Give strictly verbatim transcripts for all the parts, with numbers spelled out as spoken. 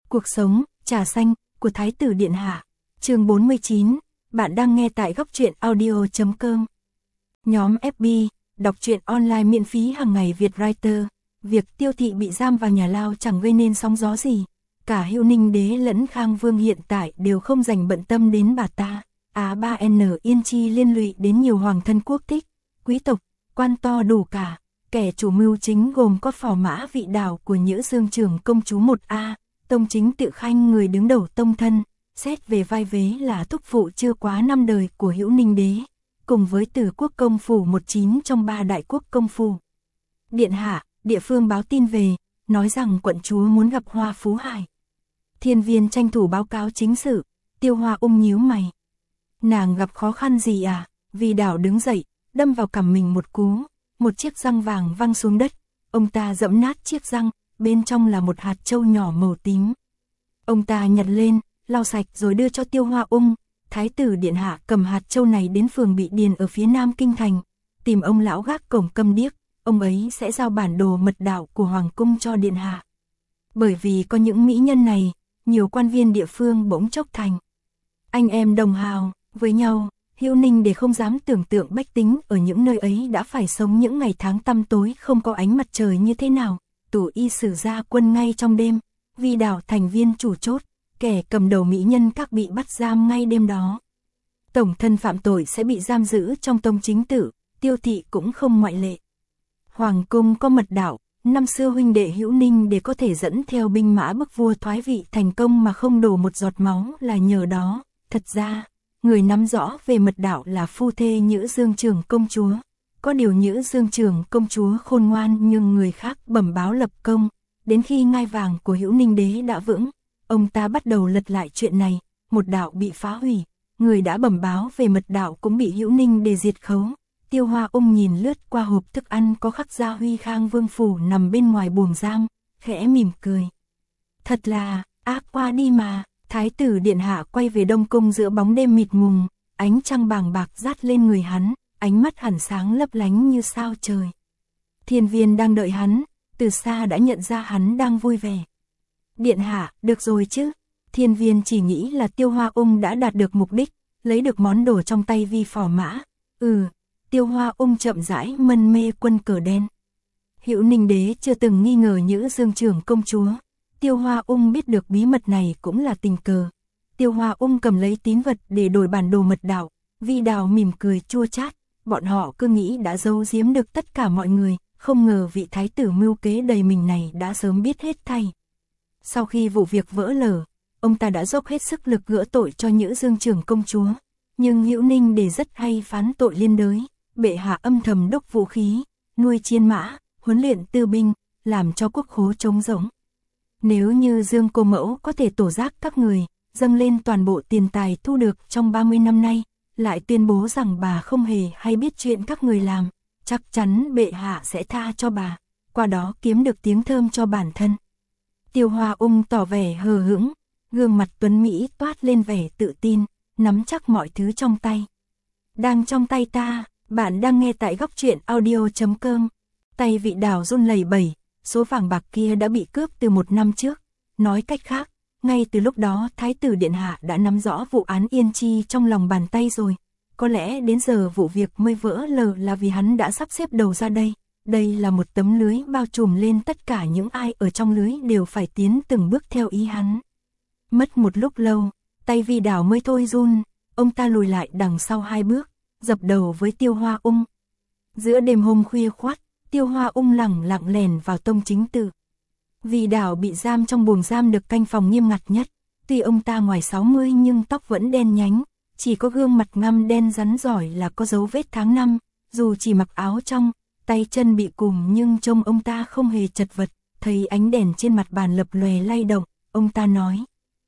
Cuộc sống, trà xanh, của Thái tử Điện Hạ. Chương bốn mươi chín, bạn đang nghe tại góc truyện audio chấm com. Nhóm ép bê, đọc truyện online miễn phí hàng ngày Việt Writer. Việc Tiêu Thị bị giam vào nhà lao chẳng gây nên sóng gió gì. Cả Hữu Ninh Đế lẫn Khang Vương hiện tại đều không dành bận tâm đến bà ta. Á ba en Yên Chi liên lụy đến nhiều hoàng thân quốc thích, quý tộc, quan to đủ cả. Kẻ chủ mưu chính gồm có phò mã Vị Đào của Nhữ Dương Trưởng công chúa một A, Tông Chính Tự Khanh người đứng đầu tông thân, xét về vai vế là thúc phụ chưa quá năm đời của Hữu Ninh Đế, cùng với Từ Quốc công phủ một chín trong ba đại quốc công phủ. Điện hạ, địa phương báo tin về, nói rằng quận chúa muốn gặp Hoa Phú Hải. Thiên Viên tranh thủ báo cáo chính sự, Tiêu Hoa ung nhíu mày. Nàng gặp khó khăn gì à? Vì Đào đứng dậy, đâm vào cằm mình một cú, một chiếc răng vàng văng xuống đất. Ông ta giẫm nát chiếc răng, bên trong là một hạt châu nhỏ màu tím. Ông ta nhặt lên, lau sạch rồi đưa cho Tiêu Hoa ung. Thái tử Điện Hạ cầm hạt châu này đến phường Bị Điền ở phía nam kinh thành, tìm ông lão gác cổng câm điếc, ông ấy sẽ giao bản đồ mật đạo của hoàng cung cho Điện Hạ. Bởi vì có những mỹ nhân này, nhiều quan viên địa phương bỗng chốc thành anh em đồng hào với nhau. Hữu Ninh để không dám tưởng tượng bách tính ở những nơi ấy đã phải sống những ngày tháng tăm tối không có ánh mặt trời như thế nào. Tù y sử ra quân ngay trong đêm, Vì Đào thành viên chủ chốt, kẻ cầm đầu mỹ nhân các bị bắt giam ngay đêm đó. Tổng thân phạm tội sẽ bị giam giữ trong tông chính tự, Tiêu Thị cũng không ngoại lệ. Hoàng cung có mật đạo, năm xưa huynh đệ Hữu Ninh để có thể dẫn theo binh mã bức vua thoái vị thành công mà không đổ một giọt máu là nhờ đó. Thật ra, người nắm rõ về mật đạo là phu thê Nhữ Dương Trưởng công chúa. Có điều Nhữ Dương Trưởng công chúa khôn ngoan nhưng người khác bẩm báo lập công. Đến khi ngai vàng của Hữu Ninh Đế đã vững, ông ta bắt đầu lật lại chuyện này. Một đạo bị phá hủy, người đã bẩm báo về mật đạo cũng bị Hữu Ninh Đế diệt khấu. Tiêu Hoa ung nhìn lướt qua hộp thức ăn có khắc Gia Huy Khang Vương phủ nằm bên ngoài buồng giam, khẽ mỉm cười. Thật là ác qua đi mà. Thái tử Điện Hạ quay về Đông Cung giữa bóng đêm mịt mùng, ánh trăng bàng bạc rát lên người hắn, ánh mắt hẳn sáng lấp lánh như sao trời. Thiên Viên đang đợi hắn, từ xa đã nhận ra hắn đang vui vẻ. Điện Hạ, được rồi chứ? Thiên Viên chỉ nghĩ là Tiêu Hoa ung đã đạt được mục đích, lấy được món đồ trong tay Vi phò mã. Ừ, Tiêu Hoa ung chậm rãi mân mê quân cờ đen. Hữu Ninh Đế chưa từng nghi ngờ Nhữ Dương Trưởng công chúa. Tiêu Hoa ung biết được bí mật này cũng là tình cờ. Tiêu Hoa ung cầm lấy tín vật để đổi bản đồ mật đạo. Vi Đào mỉm cười chua chát. Bọn họ cứ nghĩ đã giấu giếm được tất cả mọi người, không ngờ vị thái tử mưu kế đầy mình này đã sớm biết hết thảy. Sau khi vụ việc vỡ lở, ông ta đã dốc hết sức lực gỡ tội cho Nhữ Dương Trưởng công chúa. Nhưng Hữu Ninh để rất hay phán tội liên đới. Bệ hạ âm thầm đốc vũ khí, nuôi chiên mã, huấn luyện tư binh, làm cho quốc khố trống rỗng. Nếu như Dương cô mẫu có thể tổ giác các người, dâng lên toàn bộ tiền tài thu được trong ba mươi năm nay, lại tuyên bố rằng bà không hề hay biết chuyện các người làm, chắc chắn bệ hạ sẽ tha cho bà, qua đó kiếm được tiếng thơm cho bản thân. Tiêu Hoa ung tỏ vẻ hờ hững, gương mặt tuấn Mỹ toát lên vẻ tự tin, nắm chắc mọi thứ trong tay. Đang trong tay ta, bạn đang nghe tại góc truyện audio chấm com. Tay Vị Đào run lẩy bẩy. Số vàng bạc kia đã bị cướp từ một năm trước. Nói cách khác, ngay từ lúc đó Thái tử Điện Hạ đã nắm rõ vụ án Yên Chi trong lòng bàn tay rồi. Có lẽ đến giờ vụ việc mới vỡ lờ là vì hắn đã sắp xếp đầu ra đây. Đây là một tấm lưới bao trùm lên tất cả những ai ở trong lưới đều phải tiến từng bước theo ý hắn. Mất một lúc lâu, tay Vi Đào mới thôi run, ông ta lùi lại đằng sau hai bước, dập đầu với Tiêu Hoa ung. Giữa đêm hôm khuya khoắt, Tiêu Hoa ung lẳng lặng lèn vào tông chính tự. Vì Đào bị giam trong buồng giam được canh phòng nghiêm ngặt nhất. Tuy ông ta ngoài sáu mươi nhưng tóc vẫn đen nhánh, chỉ có gương mặt ngăm đen rắn giỏi là có dấu vết tháng năm. Dù chỉ mặc áo trong, tay chân bị cùm nhưng trông ông ta không hề chật vật. Thấy ánh đèn trên mặt bàn lập lòe lay động, ông ta nói: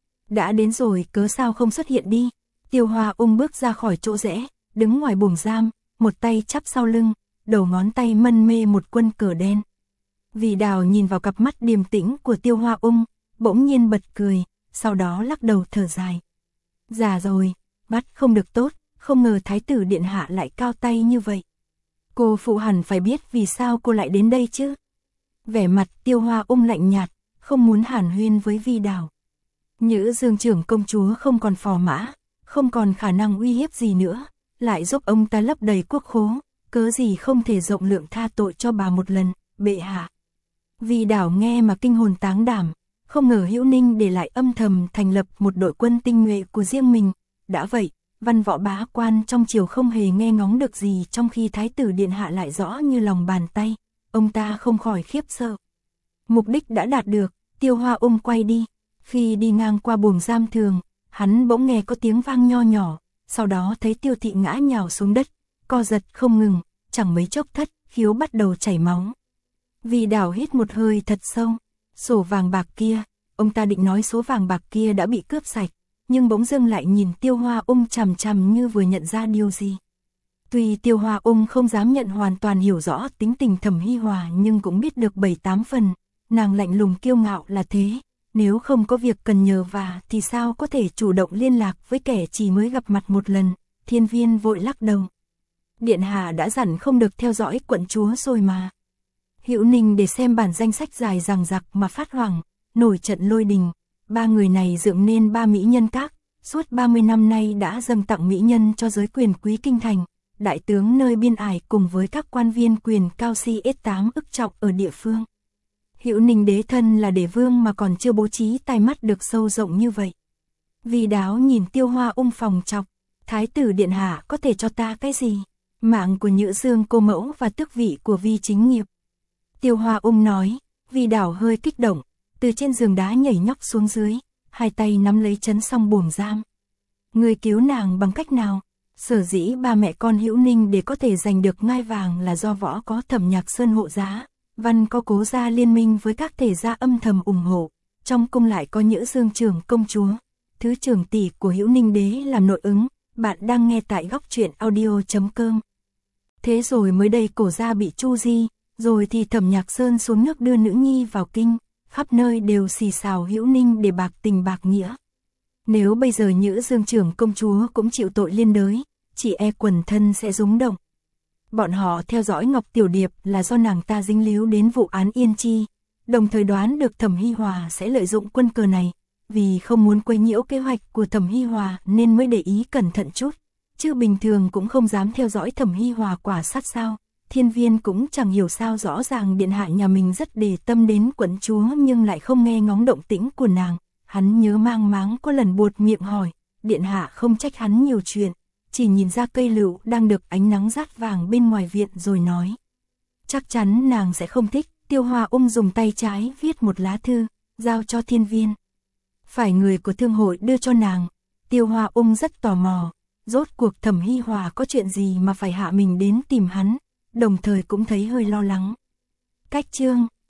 đã đến rồi cớ sao không xuất hiện đi. Tiêu Hoa ung bước ra khỏi chỗ rẽ, đứng ngoài buồng giam, một tay chắp sau lưng, đầu ngón tay mân mê một quân cờ đen. Vì Đào nhìn vào cặp mắt điềm tĩnh của Tiêu Hoa ung, bỗng nhiên bật cười, sau đó lắc đầu thở dài. Già rồi, bắt không được tốt, không ngờ Thái tử Điện Hạ lại cao tay như vậy. Cô phụ hẳn phải biết vì sao cô lại đến đây chứ. Vẻ mặt Tiêu Hoa ung lạnh nhạt, không muốn hàn huyên với Vi Đào. Nhữ Dương trưởng công chúa không còn phò mã, không còn khả năng uy hiếp gì nữa, lại giúp ông ta lấp đầy quốc khố, cớ gì không thể rộng lượng tha tội cho bà một lần, bệ hạ. Vì Đảo nghe mà kinh hồn táng đảm, không ngờ Hữu Ninh để lại âm thầm thành lập một đội quân tinh nhuệ của riêng mình, đã vậy, văn võ bá quan trong triều không hề nghe ngóng được gì trong khi Thái tử Điện Hạ lại rõ như lòng bàn tay, ông ta không khỏi khiếp sợ. Mục đích đã đạt được, Tiêu Hoa Ung quay đi, khi đi ngang qua buồng giam thường, hắn bỗng nghe có tiếng vang nho nhỏ, sau đó thấy Tiêu Thị ngã nhào xuống đất, co giật không ngừng, chẳng mấy chốc thất khiếu bắt đầu chảy máu. Vì Đảo hít một hơi thật sâu, sổ vàng bạc kia, ông ta định nói số vàng bạc kia đã bị cướp sạch, nhưng bỗng dưng lại nhìn Tiêu Hoa Ung chằm chằm như vừa nhận ra điều gì. Tuy Tiêu Hoa Ung không dám nhận hoàn toàn hiểu rõ tính tình Thẩm Hi Hòa nhưng cũng biết được bảy tám phần, nàng lạnh lùng kiêu ngạo là thế, nếu không có việc cần nhờ vả thì sao có thể chủ động liên lạc với kẻ chỉ mới gặp mặt một lần. Thiên Viên vội lắc đầu. Điện hạ đã dặn không được theo dõi quận chúa rồi mà. Hữu Ninh để xem bản danh sách dài dằng dặc mà phát hoảng, nổi trận lôi đình. Ba người này dựng nên ba mỹ nhân các, suốt ba mươi năm nay đã dâng tặng mỹ nhân cho giới quyền quý kinh thành, đại tướng nơi biên ải cùng với các quan viên quyền cao si ết tám ức trọng ở địa phương. Hữu Ninh đế thân là đế vương mà còn chưa bố trí tai mắt được sâu rộng như vậy. Vì Đáo nhìn Tiêu Hoa Ung phòng chọc, Thái tử Điện Hạ có thể cho ta cái gì? Mạng của Nhữ Dương cô mẫu và tước vị của Vi chính nghiệp. Tiêu Hoa Ung nói, Vì Đảo hơi kích động, từ trên giường đá nhảy nhóc xuống dưới, hai tay nắm lấy chấn song buồng giam. Người cứu nàng bằng cách nào? Sở dĩ ba mẹ con Hữu Ninh để có thể giành được ngai vàng là do võ có Thẩm Nhạc Sơn hộ giá, văn có Cố gia liên minh với các thể gia âm thầm ủng hộ, trong cung lại có Nhữ Dương trưởng công chúa, thứ trưởng tỷ của Hữu Ninh đế làm nội ứng. Bạn đang nghe tại góc truyện audio chấm com. Thế rồi mới đây Cổ gia bị tru di, rồi thì Thẩm Nhạc Sơn xuống nước đưa nữ nhi vào kinh, khắp nơi đều xì xào Hữu Ninh để bạc tình bạc nghĩa. Nếu bây giờ Nhữ Dương trưởng công chúa cũng chịu tội liên đới, chỉ e quần thân sẽ rúng động. Bọn họ theo dõi Ngọc Tiểu Điệp là do nàng ta dính líu đến vụ án Yên Chi, đồng thời đoán được Thẩm Hi Hòa sẽ lợi dụng quân cờ này, vì không muốn quấy nhiễu kế hoạch của Thẩm Hi Hòa nên mới để ý cẩn thận chút, chứ bình thường cũng không dám theo dõi Thẩm Hi Hòa quả sát sao. Thiên Viên cũng chẳng hiểu sao rõ ràng điện hạ nhà mình rất để tâm đến quận chúa nhưng lại không nghe ngóng động tĩnh của nàng. Hắn nhớ mang máng có lần buột miệng hỏi, điện hạ không trách hắn nhiều chuyện, chỉ nhìn ra cây lựu đang được ánh nắng rát vàng bên ngoài viện rồi nói. Chắc chắn nàng sẽ không thích. Tiêu Hoa Ung dùng tay trái viết một lá thư, giao cho Thiên Viên. Phải người của thương hội đưa cho nàng. Tiêu Hoa Ung rất tò mò, rốt cuộc Thẩm Hi Hòa có chuyện gì mà phải hạ mình đến tìm hắn, đồng thời cũng thấy hơi lo lắng. Cách chương